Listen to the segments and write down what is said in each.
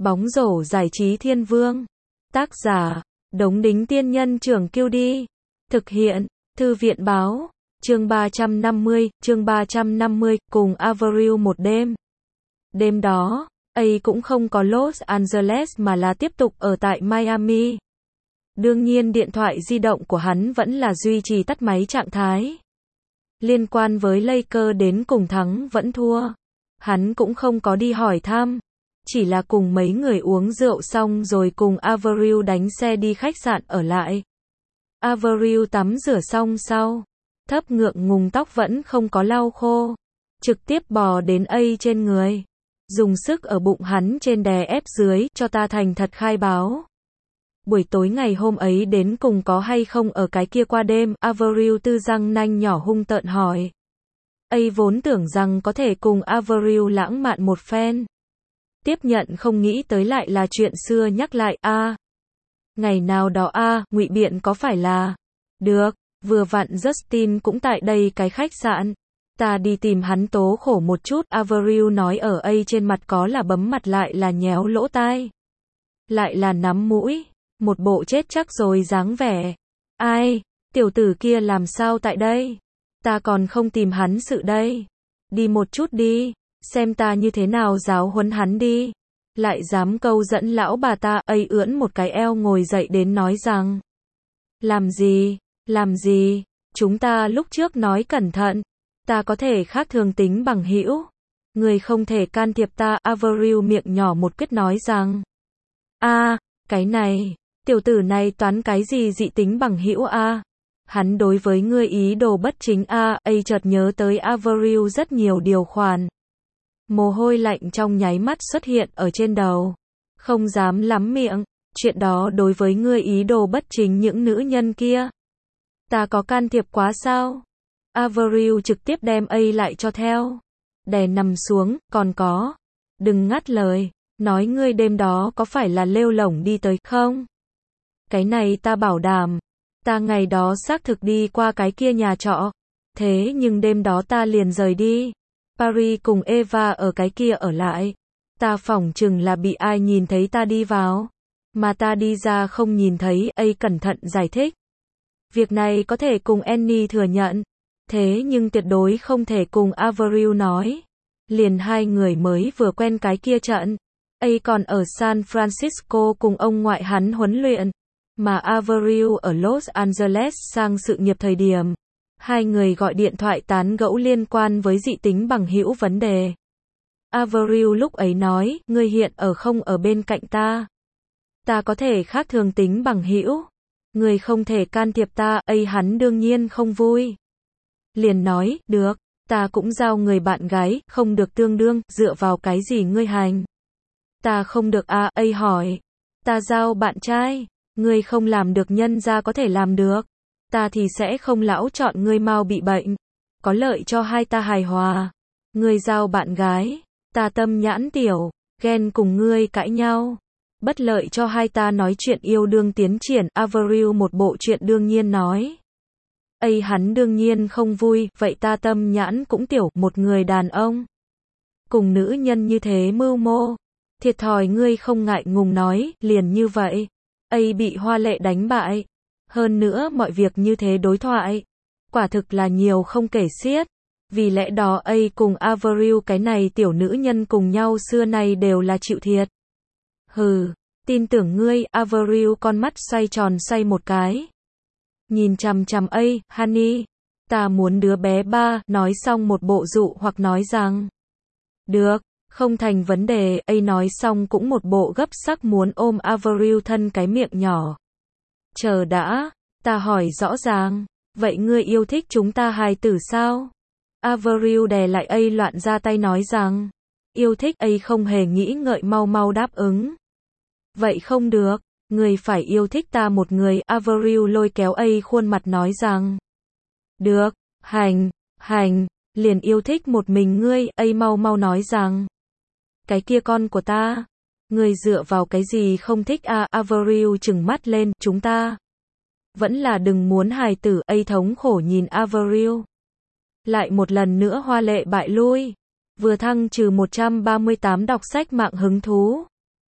Bóng rổ giải trí thiên vương. Tác giả, Đống Đính Tiên Nhân Trưởng Kiêu Đi. Thực hiện, Thư viện Báo. Chương 350, cùng Avril một đêm. Đêm đó, A cũng không có Los Angeles mà là tiếp tục ở tại Miami. Đương nhiên điện thoại di động của hắn vẫn là duy trì tắt máy trạng thái. Liên quan với Lakers đến cùng thắng vẫn thua, hắn cũng không có đi hỏi thăm. Chỉ là cùng mấy người uống rượu xong rồi cùng Avril đánh xe đi khách sạn ở lại. Avril tắm rửa xong sau, thấp ngượng ngùng tóc vẫn không có lau khô, trực tiếp bò đến A trên người, dùng sức ở bụng hắn trên đè ép dưới, cho ta thành thật khai báo. Buổi tối ngày hôm ấy đến cùng có hay không ở cái kia qua đêm, Avril tư răng nanh nhỏ hung tợn hỏi. A vốn tưởng rằng có thể cùng Avril lãng mạn một phen. Tiếp nhận không nghĩ tới lại là chuyện xưa nhắc lại. Ngày nào đó ngụy biện có phải là. Được, vừa vặn Justin cũng tại đây cái khách sạn. Ta đi tìm hắn tố khổ một chút. Avril nói ở A trên mặt có là bấm mặt lại là nhéo lỗ tai. Lại là nắm mũi. Một bộ chết chắc rồi dáng vẻ. Ai, tiểu tử kia làm sao tại đây? Ta còn không tìm hắn sự đây. Đi một chút đi. Xem ta như thế nào giáo huấn hắn đi. Lại dám câu dẫn lão bà ta. A ưỡn một cái eo ngồi dậy đến nói rằng. Làm gì, chúng ta lúc trước nói cẩn thận. Ta có thể khác thường tính bằng hữu. Người không thể can thiệp ta. Avril miệng nhỏ một quyết nói rằng. Cái này, tiểu tử này toán cái gì dị tính bằng hữu Hắn đối với ngươi ý đồ bất chính A chợt nhớ tới Avril rất nhiều điều khoản. Mồ hôi lạnh trong nháy mắt xuất hiện ở trên đầu. Không dám lắm miệng, chuyện đó đối với ngươi ý đồ bất chính những nữ nhân kia. Ta có can thiệp quá sao? Avril trực tiếp đem A lại cho theo. Đè nằm xuống, còn có. Đừng ngắt lời, nói ngươi đêm đó có phải là lêu lổng đi tới không? Cái này ta bảo đảm. Ta ngày đó xác thực đi qua cái kia nhà trọ. Thế nhưng đêm đó ta liền rời đi. Paris cùng Eva ở cái kia ở lại. Ta phỏng chừng là bị ai nhìn thấy ta đi vào. Mà ta đi ra không nhìn thấy. A cẩn thận giải thích. Việc này có thể cùng Annie thừa nhận. Thế nhưng tuyệt đối không thể cùng Avril nói. Liền hai người mới vừa quen cái kia trận. A còn ở San Francisco cùng ông ngoại hắn huấn luyện. Mà Avril ở Los Angeles sang sự nghiệp thời điểm. Hai người gọi điện thoại tán gẫu liên quan với dị tính bằng hữu vấn đề. Avril lúc ấy nói, ngươi hiện ở không ở bên cạnh ta. Ta có thể khác thường tính bằng hữu. Ngươi không thể can thiệp ta. A hắn đương nhiên không vui. Liền nói, được, ta cũng giao người bạn gái, không được tương đương, dựa vào cái gì ngươi hành. Ta không được A hỏi. Ta giao bạn trai. Ngươi không làm được nhân ra có thể làm được. Ta thì sẽ không lão chọn ngươi mau bị bệnh. Có lợi cho hai ta hài hòa. Ngươi giao bạn gái. Ta tâm nhãn tiểu. Ghen cùng ngươi cãi nhau. Bất lợi cho hai ta nói chuyện yêu đương tiến triển. Avril một bộ chuyện đương nhiên nói. A hắn đương nhiên không vui. Vậy ta tâm nhãn cũng tiểu. Một người đàn ông. Cùng nữ nhân như thế mưu mô. Thiệt thòi ngươi không ngại ngùng nói. Liền như vậy. A bị hoa lệ đánh bại. Hơn nữa mọi việc như thế đối thoại. Quả thực là nhiều không kể xiết. Vì lẽ đó A cùng Avril cái này tiểu nữ nhân cùng nhau xưa nay đều là chịu thiệt. Hừ, tin tưởng ngươi. Avril con mắt xoay tròn xoay một cái. Nhìn chằm chằm A, honey. Ta muốn đứa bé ba, nói xong một bộ dụ hoặc nói rằng. Được, không thành vấn đề. A nói xong cũng một bộ gấp sắc muốn ôm Avril thân cái miệng nhỏ. Chờ đã, ta hỏi rõ ràng, vậy ngươi yêu thích chúng ta hài tử sao? Avril đè lại A loạn ra tay nói rằng, yêu thích. A không hề nghĩ ngợi mau mau đáp ứng. Vậy không được, ngươi phải yêu thích ta một người. Avril lôi kéo A khuôn mặt nói rằng, được, hành, liền yêu thích một mình ngươi. A mau mau nói rằng, cái kia con của ta. Ngươi dựa vào cái gì không thích Avril trừng mắt lên, chúng ta. Vẫn là đừng muốn hài tử. A thống khổ nhìn Avril. Lại một lần nữa hoa lệ bại lui. Vừa thăng trừ 138 đọc sách mạng hứng thú.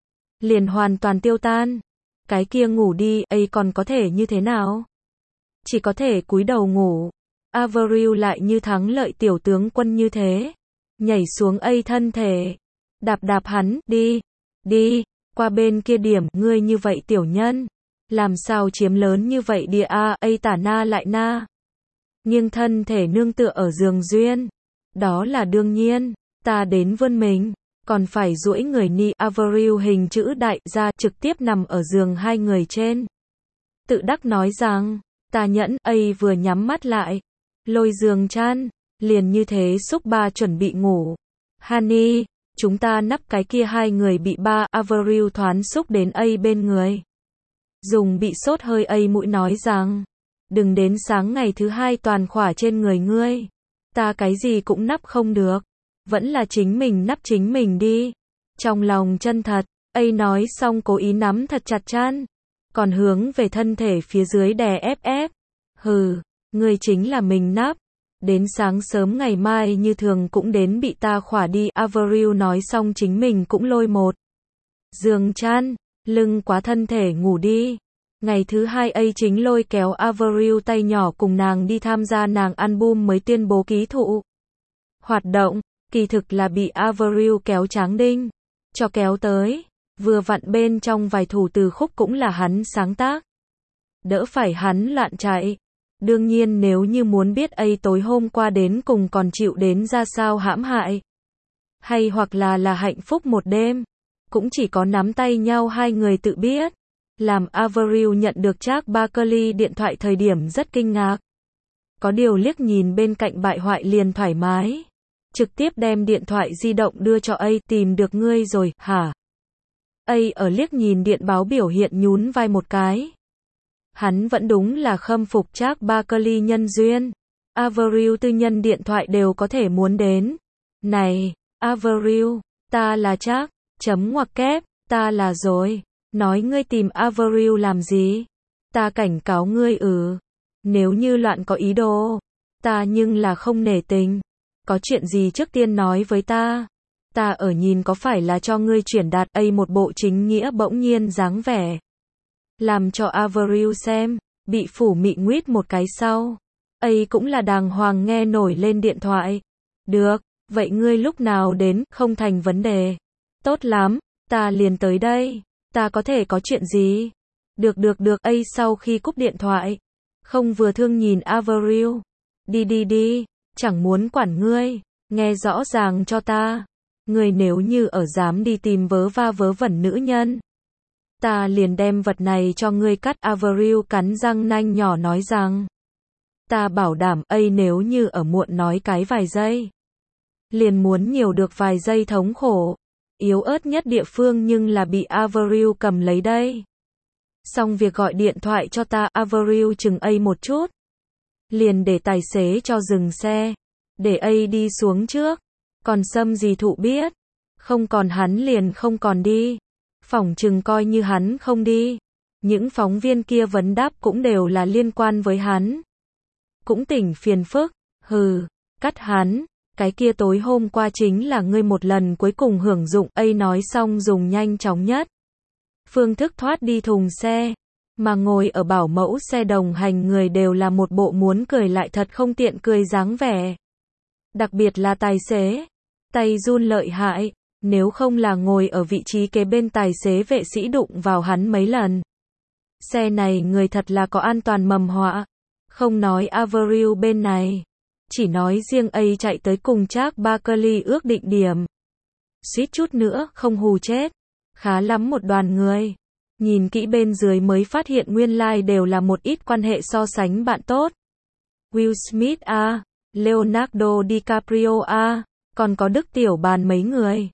liền hoàn toàn tiêu tan. Cái kia ngủ đi, ấy còn có thể như thế nào? Chỉ có thể cúi đầu ngủ. Avril lại như thắng lợi tiểu tướng quân như thế. Nhảy xuống ấy thân thể. Đạp đạp hắn, đi, đi, qua bên kia điểm, ngươi như vậy tiểu nhân. Làm sao chiếm lớn như vậy địa a, ấy tả na lại na. Nghiêng thân thể nương tựa ở giường duyên. Đó là đương nhiên, ta đến vươn mình. Còn phải duỗi người ni, Avril hình chữ đại ra trực tiếp nằm ở giường hai người trên. Tự đắc nói rằng, ta nhẫn, ấy vừa nhắm mắt lại. Lôi giường chăn, liền như thế xúc ba chuẩn bị ngủ. Honey, chúng ta nắp cái kia hai người bị ba, Avril thoáng xúc đến ấy bên người. Dùng bị sốt hơi ấy mũi nói rằng, đừng đến sáng ngày thứ hai toàn khỏa trên người ngươi. Ta cái gì cũng nắp không được. Vẫn là chính mình nắp chính mình đi. Trong lòng chân thật, ấy nói xong cố ý nắm thật chặt chăn. Còn hướng về thân thể phía dưới đè ép ép. Hừ, ngươi chính là mình nắp. Đến sáng sớm ngày mai như thường cũng đến bị ta khỏa đi. Avril nói xong chính mình cũng lôi một giường chăn, lưng quá thân thể ngủ đi. Ngày thứ hai ấy chính lôi kéo Avril tay nhỏ cùng nàng đi tham gia nàng album mới tuyên bố ký thụ. Hoạt động, kỳ thực là bị Avril kéo Tráng Đinh cho kéo tới. Vừa vặn bên trong vài thủ từ khúc cũng là hắn sáng tác. Đỡ phải hắn loạn chạy. Đương nhiên nếu như muốn biết ấy tối hôm qua đến cùng còn chịu đến ra sao hãm hại. Hay hoặc là hạnh phúc một đêm. Cũng chỉ có nắm tay nhau hai người tự biết. Làm Avril nhận được Charles Barkley điện thoại thời điểm rất kinh ngạc. Có điều liếc nhìn bên cạnh bại hoại liền thoải mái. Trực tiếp đem điện thoại di động đưa cho ấy, tìm được ngươi rồi, hả? Ấy ở liếc nhìn điện báo biểu hiện nhún vai một cái. Hắn vẫn đúng là khâm phục Charles Barkley nhân duyên. Avril tư nhân điện thoại đều có thể muốn đến. Này, Avril, ta là Charles, chấm ngoặc kép, ta là rồi. Nói ngươi tìm Avril làm gì? Ta cảnh cáo ngươi nếu như loạn có ý đồ, ta nhưng là không nể tình. Có chuyện gì trước tiên nói với ta. Ta ở nhìn có phải là cho ngươi chuyển đạt ấy một bộ chính nghĩa bỗng nhiên dáng vẻ. Làm cho Avril xem, bị phủ mị nguyết một cái sau. Ấy cũng là đàng hoàng nghe nổi lên điện thoại. Được, vậy ngươi lúc nào đến, không thành vấn đề. Tốt lắm, ta liền tới đây. Ta có thể có chuyện gì? Được, ấy sau khi cúp điện thoại. Không vừa thương nhìn Avril. Đi, chẳng muốn quản ngươi. Nghe rõ ràng cho ta. Ngươi nếu như ở dám đi tìm vớ va vớ vẩn nữ nhân. Ta liền đem vật này cho ngươi cắt. Avril cắn răng nanh nhỏ nói rằng. Ta bảo đảm ấy nếu như ở muộn nói cái vài giây. Liền muốn nhiều được vài giây thống khổ. Yếu ớt nhất địa phương nhưng là bị Avril cầm lấy đây. Xong việc gọi điện thoại cho ta, Avril chừng ấy một chút. Liền để tài xế cho dừng xe. Để ấy đi xuống trước. Còn Sâm gì thụ biết. Không còn hắn liền không còn đi. Phỏng chừng coi như hắn không đi. Những phóng viên kia vấn đáp cũng đều là liên quan với hắn. Cũng tỉnh phiền phức. Hừ, cắt hắn. Cái kia tối hôm qua chính là ngươi một lần cuối cùng hưởng dụng. Ấy nói xong dùng nhanh chóng nhất phương thức thoát đi thùng xe. Mà ngồi ở bảo mẫu xe đồng hành người đều là một bộ muốn cười lại thật không tiện cười dáng vẻ. Đặc biệt là tài xế. Tay run lợi hại. Nếu không là ngồi ở vị trí kế bên tài xế vệ sĩ đụng vào hắn mấy lần. Xe này người thật là có an toàn mầm họa. Không nói Avril bên này. Chỉ nói riêng ấy chạy tới cùng Charles Barkley ước định điểm. Suýt chút nữa không hù chết. Khá lắm một đoàn người. Nhìn kỹ bên dưới mới phát hiện nguyên lai đều là một ít quan hệ so sánh bạn tốt. Will Smith a, Leonardo DiCaprio a, còn có Đức Tiểu Bàn mấy người.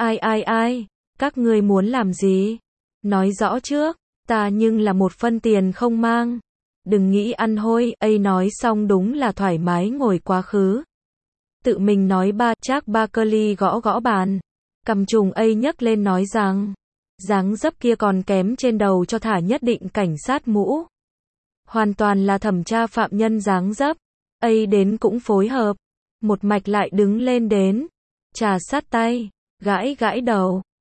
Ai, các ngươi muốn làm gì? Nói rõ trước, ta nhưng là một phân tiền không mang. Đừng nghĩ ăn hôi, ấy nói xong đúng là thoải mái ngồi quá khứ. Tự mình nói ba, Charles Barkley gõ gõ bàn. Cầm trùng ấy nhấc lên nói rằng, dáng dấp kia còn kém trên đầu cho thả nhất định cảnh sát mũ. Hoàn toàn là thẩm tra phạm nhân dáng dấp. Ấy đến cũng phối hợp. Một mạch lại đứng lên đến. Trà sát tay, gãi gãi đầu.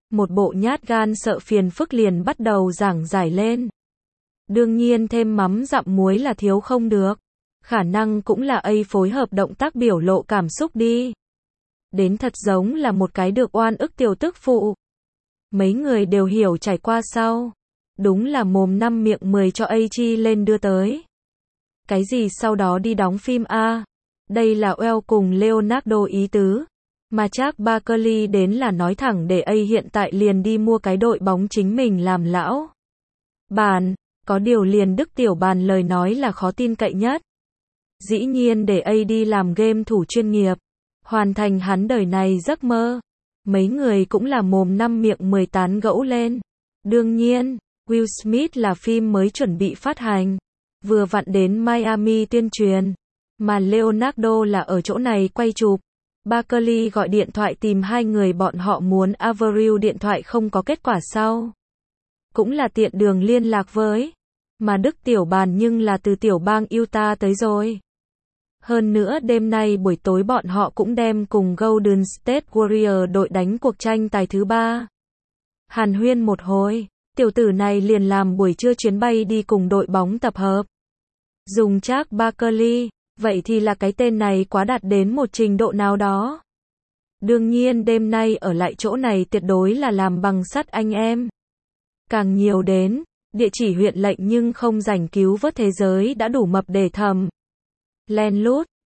Một bộ nhát gan sợ phiền phức liền bắt đầu giảng giải lên. Đương nhiên thêm mắm dặm muối là thiếu không được. Khả năng cũng là A phối hợp động tác biểu lộ cảm xúc đi. Đến thật giống là một cái được oan ức tiểu tức phụ. Mấy người đều hiểu trải qua sau. Đúng là mồm 5 miệng 10 cho A chi lên đưa tới. Cái gì sau đó đi đóng phim a? Đây là Well cùng Leonardo ý tứ. Mà Charles Barkley đến là nói thẳng để A hiện tại liền đi mua cái đội bóng chính mình làm lão bàn. Có điều liền Đức Tiểu Bàn lời nói là khó tin cậy nhất. Dĩ nhiên để A đi làm game thủ chuyên nghiệp. Hoàn thành hắn đời này giấc mơ. Mấy người cũng là mồm 5 miệng 10 tán gẫu lên. Đương nhiên, Will Smith là phim mới chuẩn bị phát hành. Vừa vặn đến Miami tuyên truyền. Mà Leonardo là ở chỗ này quay chụp. Barkley gọi điện thoại tìm hai người bọn họ muốn Avril điện thoại không có kết quả sau. Cũng là tiện đường liên lạc với. Mà Đức Tiểu Bàn nhưng là từ tiểu bang Utah tới rồi. Hơn nữa đêm nay buổi tối bọn họ cũng đem cùng Golden State Warriors đội đánh cuộc tranh tài thứ 3. Hàn huyên một hồi, tiểu tử này liền làm buổi trưa chuyến bay đi cùng đội bóng tập hợp. Dùng Charles Barkley, vậy thì là cái tên này quá đạt đến một trình độ nào đó. Đương nhiên đêm nay ở lại chỗ này tuyệt đối là làm bằng sắt anh em. Càng nhiều đến, địa chỉ huyện lệnh nhưng không rảnh cứu vớt thế giới đã đủ mập để thầm. Len lút,